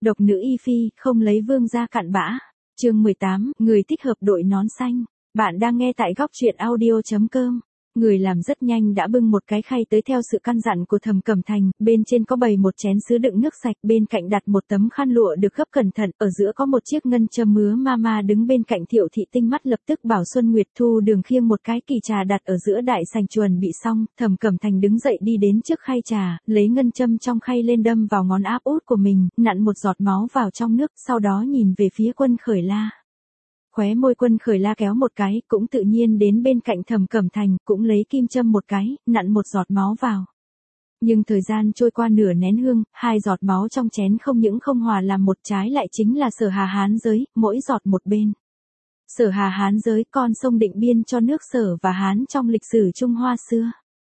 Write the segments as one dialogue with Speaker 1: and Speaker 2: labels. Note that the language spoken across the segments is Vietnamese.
Speaker 1: Độc nữ y phi, không lấy vương gia cặn bã. Chương 18, người thích hợp đội nón xanh. Bạn đang nghe tại góc truyện audio.com. Người làm rất nhanh đã bưng một cái khay tới theo sự căn dặn của Thẩm Cẩm Thành, bên trên có bày một chén sứ đựng nước sạch, bên cạnh đặt một tấm khăn lụa được gấp cẩn thận, ở giữa có một chiếc ngân châm mứa mama đứng bên cạnh. Thiệu thị tinh mắt lập tức bảo Xuân Nguyệt Thu Đường khiêng một cái kỳ trà đặt ở giữa đại sảnh chuẩn bị xong. Thẩm Cẩm Thành đứng dậy đi đến trước khay trà, lấy ngân châm trong khay lên đâm vào ngón áp út của mình, nặn một giọt máu vào trong nước, sau đó nhìn về phía Quân Khởi La. Khóe môi Quân Khởi La kéo một cái, cũng tự nhiên đến bên cạnh Thẩm Cẩm Thành, cũng lấy kim châm một cái, nặn một giọt máu vào. Nhưng thời gian trôi qua nửa nén hương, hai giọt máu trong chén không những không hòa làm một, trái lại chính là Sở Hà Hán giới, mỗi giọt một bên. Sở Hà Hán giới, con sông Định Biên cho nước Sở và Hán trong lịch sử Trung Hoa xưa.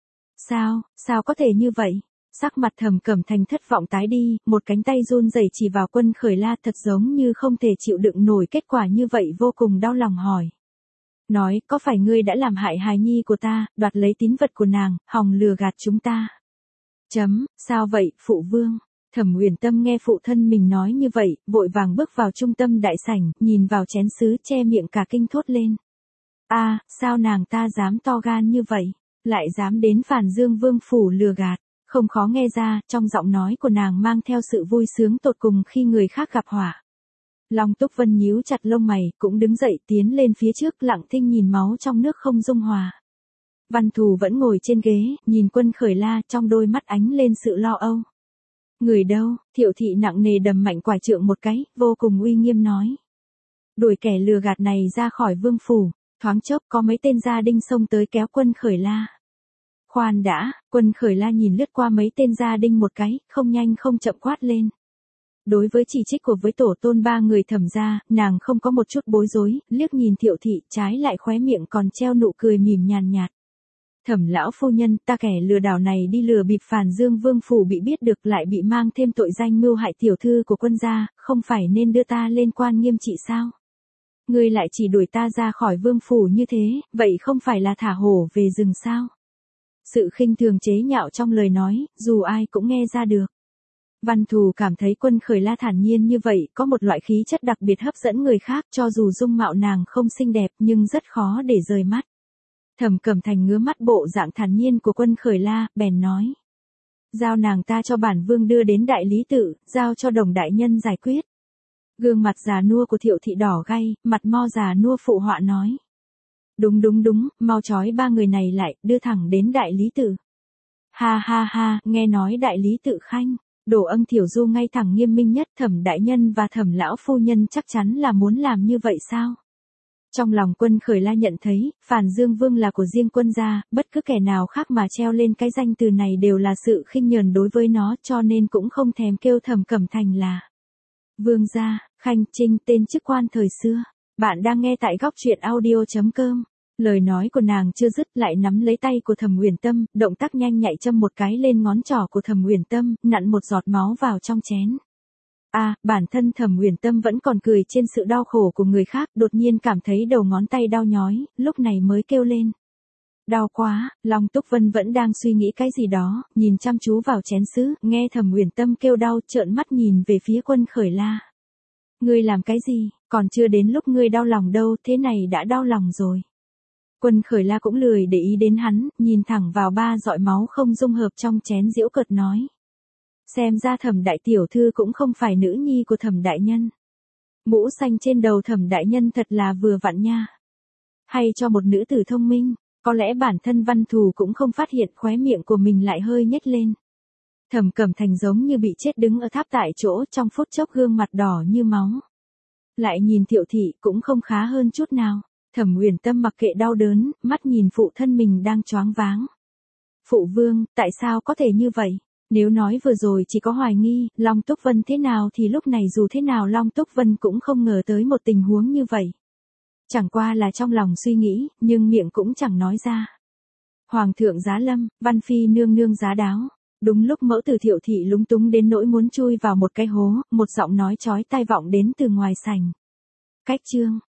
Speaker 1: Sao có thể như vậy? Sắc mặt Thẩm Cẩm Thành thất vọng tái đi, một cánh tay run rẩy chỉ vào Quân Khởi La, thật giống như không thể chịu đựng nổi kết quả như vậy, vô cùng đau lòng hỏi. Nói, có phải ngươi đã làm hại hài nhi của ta, đoạt lấy tín vật của nàng, hòng lừa gạt chúng ta? Sao vậy, phụ vương? Thẩm Uyển Tâm nghe phụ thân mình nói như vậy, vội vàng bước vào trung tâm đại sảnh, nhìn vào chén sứ, che miệng cả kinh thốt lên. Sao nàng ta dám to gan như vậy, lại dám đến Phàn Dương Vương phủ lừa gạt? Không khó nghe ra, trong giọng nói của nàng mang theo sự vui sướng tột cùng khi người khác gặp họa. Long Túc Vân nhíu chặt lông mày, cũng đứng dậy tiến lên phía trước, lặng thinh nhìn máu trong nước không dung hòa. Văn Thù vẫn ngồi trên ghế, nhìn Quân Khởi La, trong đôi mắt ánh lên sự lo âu. Người đâu? Thiệu thị nặng nề đầm mạnh quải trượng một cái, vô cùng uy nghiêm nói. Đuổi kẻ lừa gạt này ra khỏi vương phủ. Thoáng chốc có mấy tên gia đinh xông tới kéo Quân Khởi La. Khoan đã, Quân Khởi La nhìn lướt qua mấy tên gia đinh một cái, không nhanh không chậm quát lên. Đối với chỉ trích của với tổ tôn ba người Thẩm gia, nàng không có một chút bối rối, liếc nhìn Thiệu thị, trái lại khóe miệng còn treo nụ cười mỉm nhàn nhạt. Thẩm lão phu nhân, ta kẻ lừa đảo này đi lừa bịp Phàn Dương Vương phủ bị biết được, lại bị mang thêm tội danh mưu hại tiểu thư của quân gia, không phải nên đưa ta lên quan nghiêm trị sao? Ngươi lại chỉ đuổi ta ra khỏi vương phủ như thế, vậy không phải là thả hổ về rừng sao? Sự khinh thường chế nhạo trong lời nói, dù ai cũng nghe ra được. Văn Thù cảm thấy Quân Khởi La thản nhiên như vậy, có một loại khí chất đặc biệt hấp dẫn người khác, cho dù dung mạo nàng không xinh đẹp nhưng rất khó để rời mắt. Thẩm Cẩm Thành ngứa mắt bộ dạng thản nhiên của Quân Khởi La, bèn nói. Giao nàng ta cho bản vương đưa đến đại lý tự, giao cho Đồng đại nhân giải quyết. Gương mặt già nua của Thiệu thị đỏ gay, mặt mo già nua phụ họa nói. Đúng, mau trói ba người này lại, đưa thẳng đến đại lý tự. Ha, nghe nói đại lý tự khanh, Đổ Ân Thiểu Du ngay thẳng nghiêm minh nhất, Thẩm đại nhân và Thẩm lão phu nhân chắc chắn là muốn làm như vậy sao? Trong lòng Quân Khởi La nhận thấy, Phàn Dương Vương là của riêng quân gia, bất cứ kẻ nào khác mà treo lên cái danh từ này đều là sự khinh nhờn đối với nó, cho nên cũng không thèm kêu Thẩm Cẩm Thành là vương gia, khanh, trinh, tên chức quan thời xưa. Bạn đang nghe tại góc truyện audio.com. Lời nói của nàng chưa dứt, lại nắm lấy tay của Thẩm Uyển Tâm, động tác nhanh nhạy châm một cái lên ngón trỏ của Thẩm Uyển Tâm, nặn một giọt máu vào trong chén. Bản thân Thẩm Uyển Tâm vẫn còn cười trên sự đau khổ của người khác, đột nhiên cảm thấy đầu ngón tay đau nhói, lúc này mới kêu lên. Đau quá. Long Túc Vân vẫn đang suy nghĩ cái gì đó, nhìn chăm chú vào chén sứ, nghe Thẩm Uyển Tâm kêu đau, trợn mắt nhìn về phía Quân Khởi La. Ngươi làm cái gì, còn chưa đến lúc ngươi đau lòng đâu, thế này đã đau lòng rồi. Quân Khởi La cũng lười để ý đến hắn, nhìn thẳng vào ba giọt máu không dung hợp trong chén, giễu cợt nói. Xem ra Thẩm đại tiểu thư cũng không phải nữ nhi của Thẩm đại nhân. Mũ xanh trên đầu Thẩm đại nhân thật là vừa vặn nha. Hay cho một nữ tử thông minh, có lẽ bản thân Văn Thù cũng không phát hiện, khóe miệng của mình lại hơi nhếch lên. Thẩm Cẩm Thành giống như bị chết đứng ở tháp tại chỗ, trong phút chốc gương mặt đỏ như máu. Lại nhìn Thiệu thị cũng không khá hơn chút nào. Thẩm Uyển Tâm mặc kệ đau đớn, mắt nhìn phụ thân mình đang choáng váng. Phụ vương, tại sao có thể như vậy? Nếu nói vừa rồi chỉ có hoài nghi, Long Túc Vân thế nào thì lúc này dù thế nào Long Túc Vân cũng không ngờ tới một tình huống như vậy. Chẳng qua là trong lòng suy nghĩ, nhưng miệng cũng chẳng nói ra. Hoàng thượng giá lâm, Văn phi nương nương giá đáo. Đúng lúc mẫu tử Thiệu thị lúng túng đến nỗi muốn chui vào một cái hố, một giọng nói chói tai vọng đến từ ngoài sảnh. Cách chương.